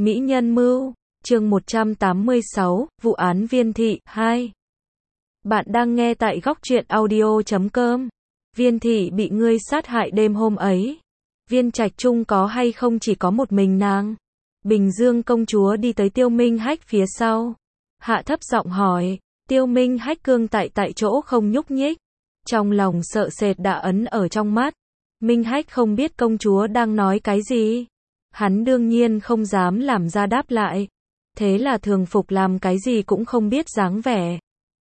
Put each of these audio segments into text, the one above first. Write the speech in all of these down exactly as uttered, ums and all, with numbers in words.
Mỹ nhân mưu, chương một trăm tám mươi sáu, vụ án Viên Thị, hai. Bạn đang nghe tại góc truyện audio chấm com. Viên Thị bị ngươi sát hại đêm hôm ấy. Viên Trạch Trung có hay không chỉ có một mình nàng? Bình Dương công chúa đi tới Tiêu Minh Hách phía sau. Hạ thấp giọng hỏi. Tiêu Minh Hách cương tại tại chỗ không nhúc nhích. Trong lòng sợ sệt đã ấn ở trong mắt. Minh Hách không biết công chúa đang nói cái gì. Hắn đương nhiên không dám làm ra đáp lại. Thế là thường phục làm cái gì cũng không biết dáng vẻ.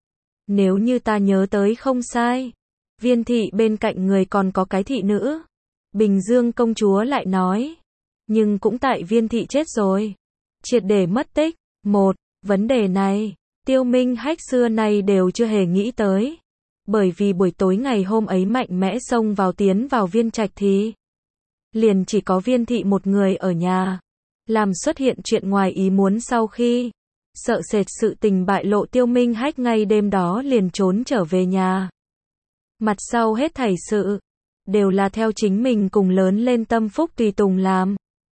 Nếu như ta nhớ tới không sai, Viên Thị bên cạnh người còn có cái thị nữ. Bình Dương công chúa lại nói. Nhưng cũng tại Viên Thị chết rồi. Triệt để mất tích. Một, vấn đề này, Tiêu Minh Hách xưa nay đều chưa hề nghĩ tới. Bởi vì buổi tối ngày hôm ấy mạnh mẽ xông vào tiến vào Viên Trạch thì liền chỉ có Viên Thị một người ở nhà. Làm xuất hiện chuyện ngoài ý muốn sau khi sợ sệt sự tình bại lộ, Tiêu Minh Hách ngay đêm đó liền trốn trở về nhà. Mặt sau hết thảy sự đều là theo chính mình cùng lớn lên tâm phúc tùy tùng làm.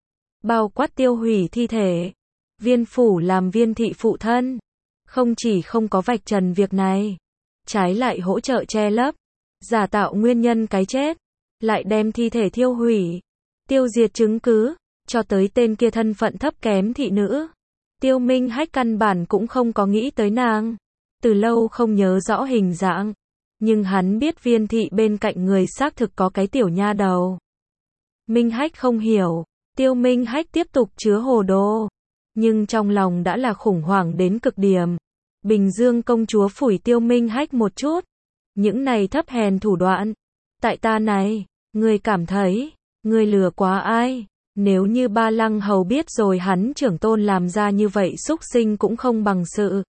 Bao quát tiêu hủy thi thể, Viên phủ làm Viên Thị phụ thân, không chỉ không có vạch trần việc này, trái lại hỗ trợ che lấp, giả tạo nguyên nhân cái chết, lại đem thi thể thiêu hủy, tiêu diệt chứng cứ, cho tới tên kia thân phận thấp kém thị nữ. Tiêu Minh Hách căn bản cũng không có nghĩ tới nàng, từ lâu không nhớ rõ hình dạng, nhưng hắn biết Viên Thị bên cạnh người xác thực có cái tiểu nha đầu. Minh Hách không hiểu, Tiêu Minh Hách tiếp tục chứa hồ đồ, nhưng trong lòng đã là khủng hoảng đến cực điểm. Bình Dương công chúa phủi Tiêu Minh Hách một chút. Những này thấp hèn thủ đoạn, tại ta này, ngươi cảm thấy, ngươi lừa quá ai? Nếu như Ba Lăng Hầu biết rồi hắn trưởng tôn làm ra như vậy xúc sinh cũng không bằng sự,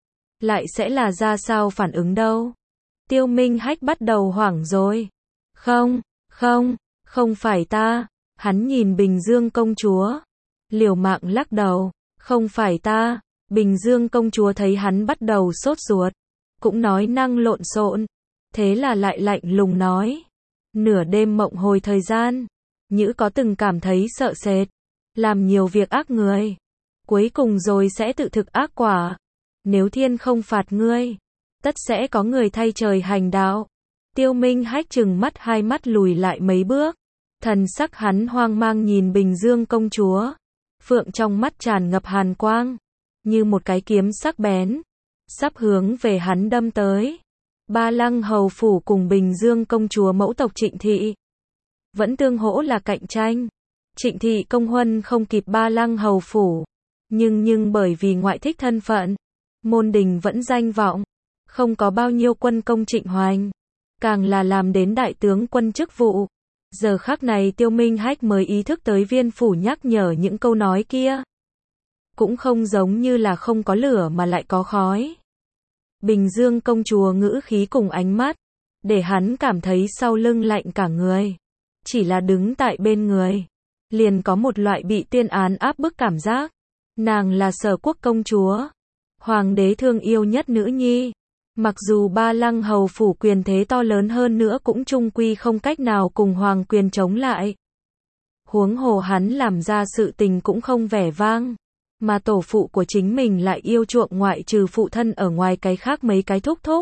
lại sẽ là ra sao phản ứng đâu? Tiêu Minh Hách bắt đầu hoảng rồi. Không, không, không phải ta. Hắn nhìn Bình Dương công chúa, liều mạng lắc đầu. Không phải ta. Bình Dương công chúa thấy hắn bắt đầu sốt ruột, cũng nói năng lộn xộn, thế là lại lạnh lùng nói. Nửa đêm mộng hồi thời gian, Nhữ có từng cảm thấy sợ sệt, làm nhiều việc ác người, cuối cùng rồi sẽ tự thực ác quả. Nếu thiên không phạt ngươi, tất sẽ có người thay trời hành đạo. Tiêu Minh Hách trừng mắt, hai mắt lùi lại mấy bước, thần sắc hắn hoang mang nhìn Bình Dương công chúa, phượng trong mắt tràn ngập hàn quang, như một cái kiếm sắc bén, sắp hướng về hắn đâm tới. Ba Lăng Hầu phủ cùng Bình Dương công chúa mẫu tộc Trịnh Thị vẫn tương hỗ là cạnh tranh. Trịnh Thị công huân không kịp Ba Lăng Hầu phủ, nhưng nhưng bởi vì ngoại thích thân phận, môn đình vẫn danh vọng, không có bao nhiêu quân công Trịnh Hoành, càng là làm đến đại tướng quân chức vụ. Giờ khắc này Tiêu Minh Hách mới ý thức tới Viên phủ nhắc nhở những câu nói kia cũng không giống như là không có lửa mà lại có khói. Bình Dương công chúa ngữ khí cùng ánh mắt, để hắn cảm thấy sau lưng lạnh cả người. Chỉ là đứng tại bên người, liền có một loại bị tuyên án áp bức cảm giác. Nàng là Sở Quốc công chúa, hoàng đế thương yêu nhất nữ nhi. Mặc dù Ba Lăng Hầu phủ quyền thế to lớn hơn nữa cũng chung quy không cách nào cùng hoàng quyền chống lại. Huống hồ hắn làm ra sự tình cũng không vẻ vang, mà tổ phụ của chính mình lại yêu chuộng ngoại trừ phụ thân ở ngoài cái khác mấy cái thúc thúc.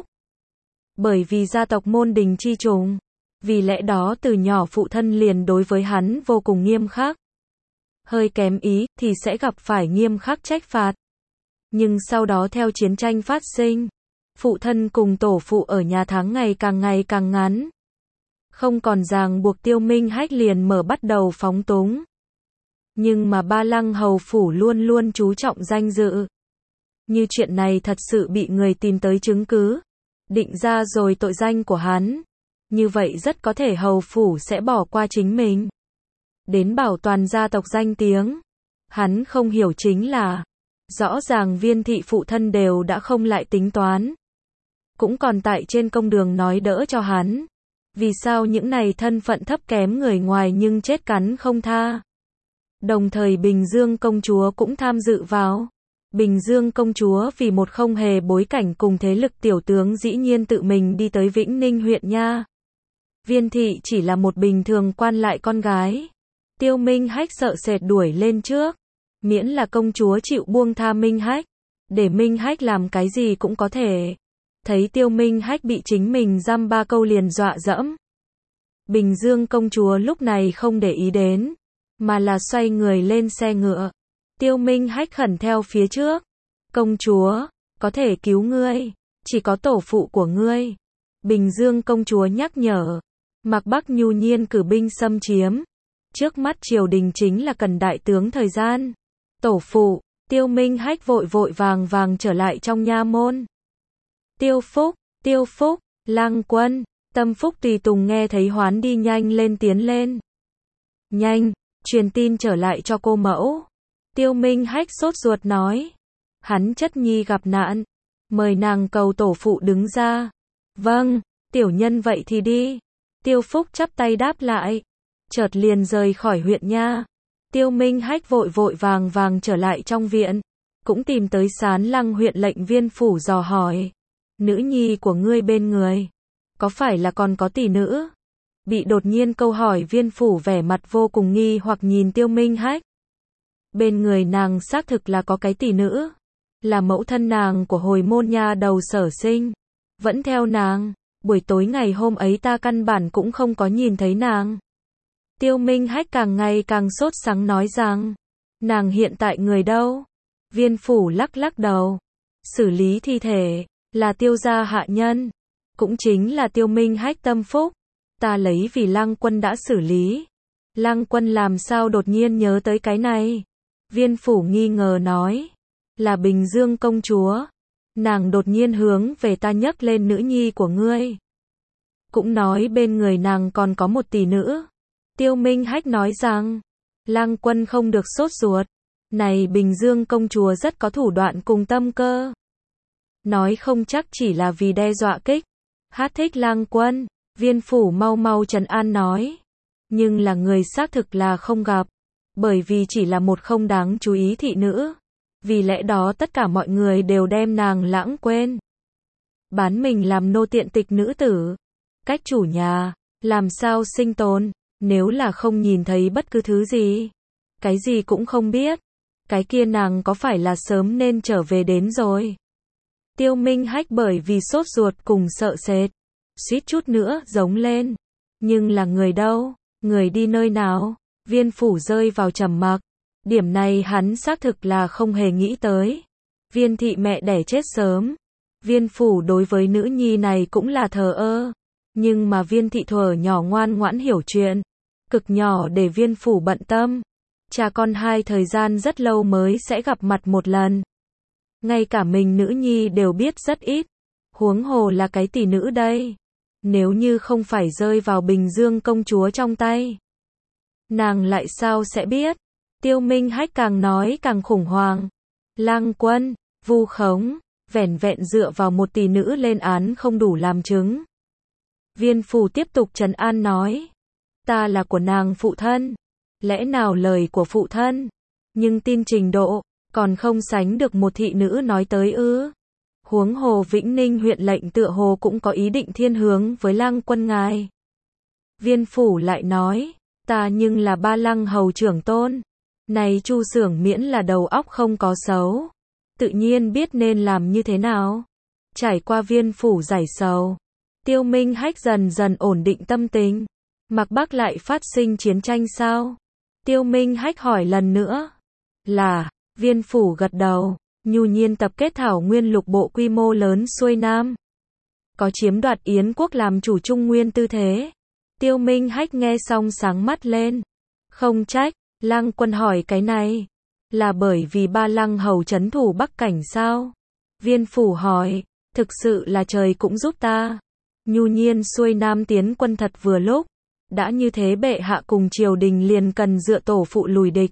Bởi vì gia tộc môn đình chi trùng, vì lẽ đó từ nhỏ phụ thân liền đối với hắn vô cùng nghiêm khắc. Hơi kém ý thì sẽ gặp phải nghiêm khắc trách phạt. Nhưng sau đó theo chiến tranh phát sinh, phụ thân cùng tổ phụ ở nhà tháng ngày càng ngày càng ngắn. Không còn ràng buộc, Tiêu Minh Hách liền mở bắt đầu phóng túng. Nhưng mà Ba Lăng Hầu phủ luôn luôn chú trọng danh dự. Như chuyện này thật sự bị người tìm tới chứng cứ, định ra rồi tội danh của hắn, như vậy rất có thể Hầu phủ sẽ bỏ qua chính mình, đến bảo toàn gia tộc danh tiếng. Hắn không hiểu chính là, rõ ràng Viên Thị phụ thân đều đã không lại tính toán, cũng còn tại trên công đường nói đỡ cho hắn. Vì sao những này thân phận thấp kém người ngoài nhưng chết cắn không tha? Đồng thời Bình Dương công chúa cũng tham dự vào. Bình Dương công chúa vì một không hề bối cảnh cùng thế lực tiểu tướng dĩ nhiên tự mình đi tới Vĩnh Ninh huyện nha. Viên Thị chỉ là một bình thường quan lại con gái. Tiêu Minh Hách sợ sệt đuổi lên trước. Miễn là công chúa chịu buông tha Minh Hách, để Minh Hách làm cái gì cũng có thể. Thấy Tiêu Minh Hách bị chính mình giam ba câu liền dọa dẫm. Bình Dương công chúa lúc này không để ý đến, mà là xoay người lên xe ngựa. Tiêu Minh Hách khẩn theo phía trước. Công chúa, có thể cứu ngươi, chỉ có tổ phụ của ngươi. Bình Dương công chúa nhắc nhở. Mạc Bắc nhu nhiên cử binh xâm chiếm. Trước mắt triều đình chính là cần đại tướng thời gian. Tổ phụ, Tiêu Minh Hách vội vội vàng vàng trở lại trong nha môn. Tiêu Phúc, Tiêu Phúc, Lăng Quân, Tâm Phúc tùy tùng nghe thấy hoán đi nhanh lên tiến lên. Nhanh, truyền tin trở lại cho cô mẫu. Tiêu Minh Hách sốt ruột nói. Hắn chất nhi gặp nạn. Mời nàng cầu tổ phụ đứng ra. Vâng, tiểu nhân vậy thì đi. Tiêu Phúc chắp tay đáp lại. Chợt liền rời khỏi huyện nha. Tiêu Minh Hách vội vội vàng vàng trở lại trong viện. Cũng tìm tới Sán Lăng huyện lệnh viên phủ dò hỏi. Nữ nhi của ngươi bên người, có phải là còn có tỷ nữ? Bị đột nhiên câu hỏi viên phủ vẻ mặt vô cùng nghi hoặc nhìn Tiêu Minh Hách. Bên người nàng xác thực là có cái tỷ nữ. Là mẫu thân nàng của hồi môn nha đầu Sở Sinh. Vẫn theo nàng. Buổi tối ngày hôm ấy ta căn bản cũng không có nhìn thấy nàng. Tiêu Minh Hách càng ngày càng sốt sắng nói rằng. Nàng hiện tại người đâu? Viên phủ lắc lắc đầu. Xử lý thi thể. Là Tiêu gia hạ nhân. Cũng chính là Tiêu Minh Hách Tâm Phúc. Ta lấy vì Lăng Quân đã xử lý. Lăng Quân làm sao đột nhiên nhớ tới cái này? Viên phủ nghi ngờ nói. Là Bình Dương công chúa. Nàng đột nhiên hướng về ta nhắc lên nữ nhi của ngươi. Cũng nói bên người nàng còn có một tỷ nữ. Tiêu Minh Hách nói rằng. Lăng Quân không được sốt ruột. Này Bình Dương công chúa rất có thủ đoạn cùng tâm cơ. Nói không chắc chỉ là vì đe dọa kích. Hát thích Lăng Quân. Viên phủ mau mau trấn an nói. Nhưng là người xác thực là không gặp. Bởi vì chỉ là một không đáng chú ý thị nữ. Vì lẽ đó tất cả mọi người đều đem nàng lãng quên. Bán mình làm nô tiện tịch nữ tử. Cách chủ nhà. Làm sao sinh tồn. Nếu là không nhìn thấy bất cứ thứ gì. Cái gì cũng không biết. Cái kia nàng có phải là sớm nên trở về đến rồi. Tiêu Minh Hách bởi vì sốt ruột cùng sợ sệt. Suýt chút nữa giống lên. Nhưng là người đâu? Người đi nơi nào? Viên phủ rơi vào trầm mặc. Điểm này hắn xác thực là không hề nghĩ tới. Viên thị mẹ đẻ chết sớm. Viên phủ đối với nữ nhi này cũng là thờ ơ. Nhưng mà viên thị thuở nhỏ ngoan ngoãn hiểu chuyện. Cực nhỏ để viên phủ bận tâm. Cha con hai thời gian rất lâu mới sẽ gặp mặt một lần. Ngay cả mình nữ nhi đều biết rất ít. Huống hồ là cái tỷ nữ đây. Nếu như không phải rơi vào Bình Dương công chúa trong tay. Nàng lại sao sẽ biết? Tiêu Minh Hách càng nói càng khủng hoảng. Lăng Quân, vu khống, vẻn vẹn dựa vào một tỷ nữ lên án không đủ làm chứng. Viên phủ tiếp tục trấn an nói. Ta là của nàng phụ thân. Lẽ nào lời của phụ thân? Nhưng tin trình độ, còn không sánh được một thị nữ nói tới ư. Huống hồ Vĩnh Ninh huyện lệnh tựa hồ cũng có ý định thiên hướng với Lăng Quân ngài. Viên phủ lại nói. Ta nhưng là ba Lăng hầu trưởng tôn. Này Chu Xưởng miễn là đầu óc không có xấu. Tự nhiên biết nên làm như thế nào. Trải qua viên phủ giải sầu. Tiêu Minh Hách dần dần ổn định tâm tình. Mạc Bắc lại phát sinh chiến tranh sao? Tiêu Minh Hách hỏi lần nữa. Là, viên phủ gật đầu. Nhu nhiên tập kết thảo nguyên lục bộ quy mô lớn xuôi nam. Có chiếm đoạt Yến quốc làm chủ Trung Nguyên tư thế. Tiêu Minh Hách nghe xong sáng mắt lên. Không trách, Lăng Quân hỏi cái này. Là bởi vì ba Lăng hầu trấn thủ Bắc Cảnh sao? Viên phủ hỏi. Thực sự là trời cũng giúp ta. Nhu nhiên xuôi nam tiến quân thật vừa lúc. Đã như thế bệ hạ cùng triều đình liền cần dựa tổ phụ lùi địch.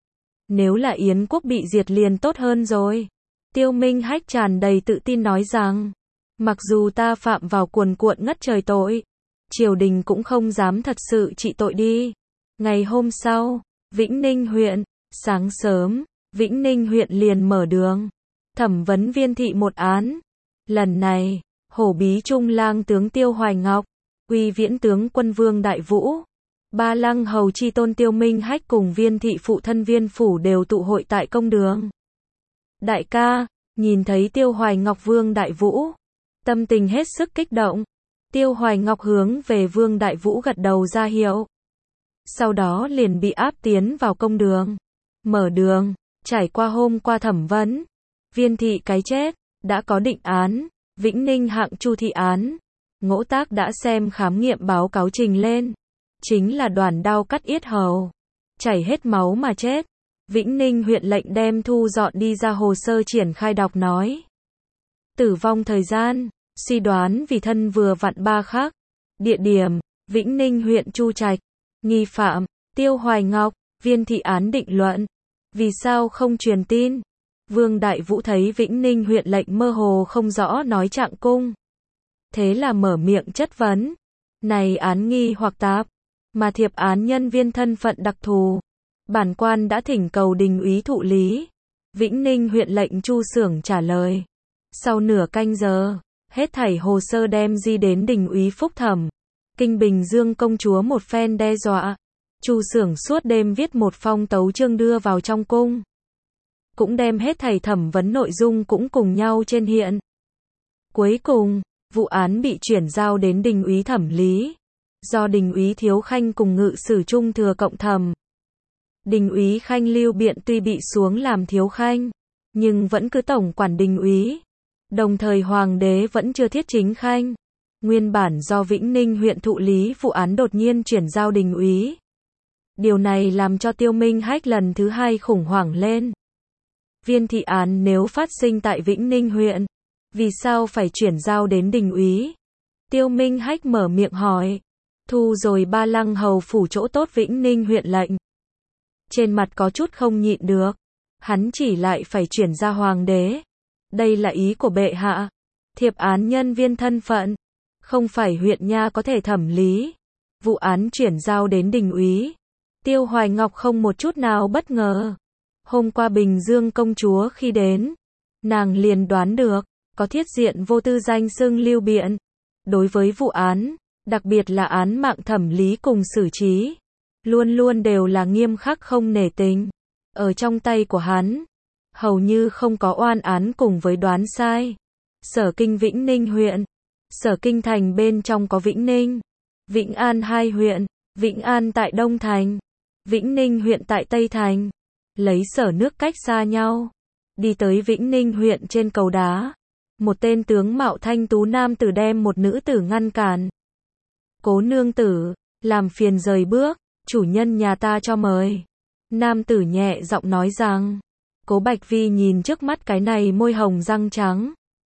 Nếu là Yến quốc bị diệt liền tốt hơn rồi. Tiêu Minh Hách tràn đầy tự tin nói rằng. Mặc dù ta phạm vào cuồn cuộn ngất trời tội. Triều đình cũng không dám thật sự trị tội đi. Ngày hôm sau, Vĩnh Ninh huyện, sáng sớm, Vĩnh Ninh huyện liền mở đường. Thẩm vấn viên thị một án. Lần này, hổ bí trung lang tướng Tiêu Hoài Ngọc, uy viễn tướng quân Vương Đại Vũ, Ba Lăng Hầu chi tôn Tiêu Minh Hách cùng Viên thị phụ thân Viên phủ đều tụ hội tại công đường. Đại ca, nhìn thấy Tiêu Hoài Ngọc Vương Đại Vũ, tâm tình hết sức kích động. Tiêu Hoài Ngọc hướng về Vương Đại Vũ gật đầu ra hiệu. Sau đó liền bị áp tiến vào công đường. Mở đường, trải qua hôm qua thẩm vấn. Viên thị cái chết, đã có định án. Vĩnh Ninh hạng chu thị án. Ngỗ Tác đã xem khám nghiệm báo cáo trình lên. Chính là đoàn đao cắt yết hầu. Chảy hết máu mà chết. Vĩnh Ninh huyện lệnh đem thu dọn đi ra hồ sơ triển khai đọc nói. Tử vong thời gian, suy đoán vì thân vừa vặn ba khắc. Địa điểm, Vĩnh Ninh huyện Chu Trạch. Nghi phạm, Tiêu Hoài Ngọc. Viên thị án định luận. Vì sao không truyền tin? Vương Đại Vũ thấy Vĩnh Ninh huyện lệnh mơ hồ không rõ nói trạng cung. Thế là mở miệng chất vấn. Này án nghi hoặc tạp, mà thiệp án nhân viên thân phận đặc thù. Bản quan đã thỉnh cầu đình úy thụ lý. Vĩnh Ninh huyện lệnh Chu Xưởng trả lời. Sau nửa canh giờ, hết thảy hồ sơ đem di đến đình úy phúc thẩm. Kinh Bình Dương công chúa một phen đe dọa. Chu Xưởng suốt đêm viết một phong tấu chương đưa vào trong cung. Cũng đem hết thảy thẩm vấn nội dung cũng cùng nhau trên hiện. Cuối cùng, vụ án bị chuyển giao đến đình úy thẩm lý. Do đình úy Thiếu Khanh cùng ngự sử trung thừa cộng thẩm. Đình úy Khanh Lưu Biện tuy bị xuống làm Thiếu Khanh, nhưng vẫn cứ tổng quản đình úy. Đồng thời hoàng đế vẫn chưa thiết chính khanh. Nguyên bản do Vĩnh Ninh huyện thụ lý vụ án đột nhiên chuyển giao đình úy. Điều này làm cho Tiêu Minh Hách lần thứ hai khủng hoảng lên. Viên thị án nếu phát sinh tại Vĩnh Ninh huyện, vì sao phải chuyển giao đến đình úy? Tiêu Minh Hách mở miệng hỏi. Thu rồi Ba Lăng Hầu phủ chỗ tốt Vĩnh Ninh huyện lệnh. Trên mặt có chút không nhịn được. Hắn chỉ lại phải chuyển ra hoàng đế. Đây là ý của bệ hạ. Thiệp án nhân viên thân phận. Không phải huyện nha có thể thẩm lý. Vụ án chuyển giao đến đình úy. Tiêu Hoài Ngọc không một chút nào bất ngờ. Hôm qua Bình Dương công chúa khi đến, nàng liền đoán được, có thiết diện vô tư danh xưng Lưu Biện. Đối với vụ án, đặc biệt là án mạng thẩm lý cùng xử trí, luôn luôn đều là nghiêm khắc không nể tình. Ở trong tay của hắn, hầu như không có oan án cùng với đoán sai. Sở Kinh Vĩnh Ninh huyện, Sở Kinh thành bên trong có Vĩnh Ninh, Vĩnh An hai huyện, Vĩnh An tại Đông Thành, Vĩnh Ninh huyện tại Tây Thành. Lấy sở nước cách xa nhau, đi tới Vĩnh Ninh huyện trên cầu đá. Một tên tướng mạo thanh tú nam tử đem một nữ tử ngăn cản. Cố nương tử, làm phiền rời bước, chủ nhân nhà ta cho mời. Nam tử nhẹ giọng nói rằng. Cố Bạch Vi nhìn trước mắt cái này môi hồng răng trắng,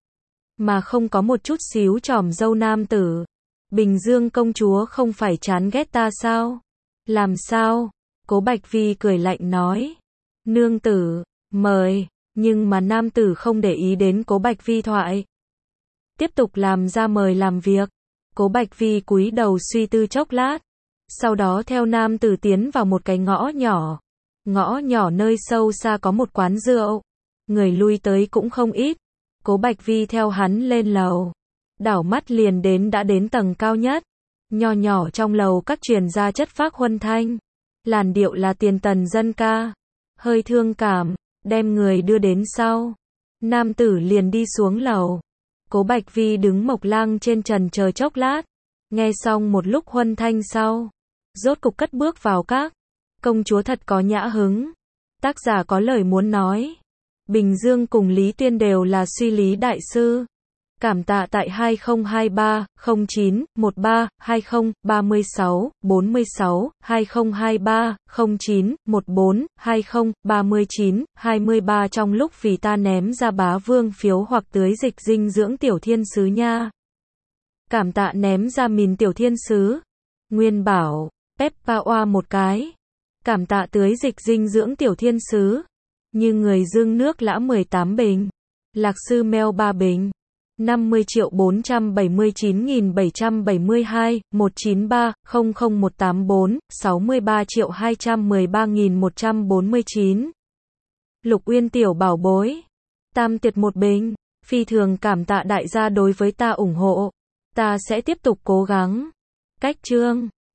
mà không có một chút xíu tròm râu nam tử. Bình Dương công chúa không phải chán ghét ta sao? Làm sao? Cố Bạch Vi cười lạnh nói. Nương tử, mời. Nhưng mà nam tử không để ý đến Cố Bạch Vi thoại. Tiếp tục làm ra mời làm việc. Cố Bạch Vi cúi đầu suy tư chốc lát. Sau đó theo nam tử tiến vào một cái ngõ nhỏ. Ngõ nhỏ nơi sâu xa có một quán rượu. Người lui tới cũng không ít. Cố Bạch Vi theo hắn lên lầu. Đảo mắt liền đến đã đến tầng cao nhất. Nho nhỏ trong lầu các truyền ra chất phác huân thanh. Làn điệu là tiền tần dân ca. Hơi thương cảm, đem người đưa đến sau. Nam tử liền đi xuống lầu. Cố Bạch Vi đứng mộc lang trên trần chờ chốc lát. Nghe xong một lúc huân thanh sau. Rốt cục cất bước vào các. Công chúa thật có nhã hứng. Tác giả có lời muốn nói. Bình Dương cùng Lý Tuyên đều là suy lý đại sư. Cảm tạ tại hai không hai ba không chín một ba hai không ba sáu bốn sáu hai không hai ba không chín một bốn hai không ba chín hai ba trong lúc vì ta ném ra bá vương phiếu hoặc tưới dịch dinh dưỡng tiểu thiên sứ nha. Cảm tạ ném ra mìn tiểu thiên sứ. Nguyên bảo, Peppa oa một cái. Cảm tạ tưới dịch dinh dưỡng tiểu thiên sứ. Như người dương nước lã mười tám bình. Lạc sư meo ba bình. năm mươi triệu bốn trăm bảy mươi chín nghìn bảy trăm bảy mươi hai, một chín ba không không một tám bốn, sáu mươi ba triệu hai trăm mười ba nghìn một trăm bốn mươi chín. Lục Uyên tiểu bảo bối. Tam tiệt một bình. Phi thường cảm tạ đại gia đối với ta ủng hộ. Ta sẽ tiếp tục cố gắng. Cách chương.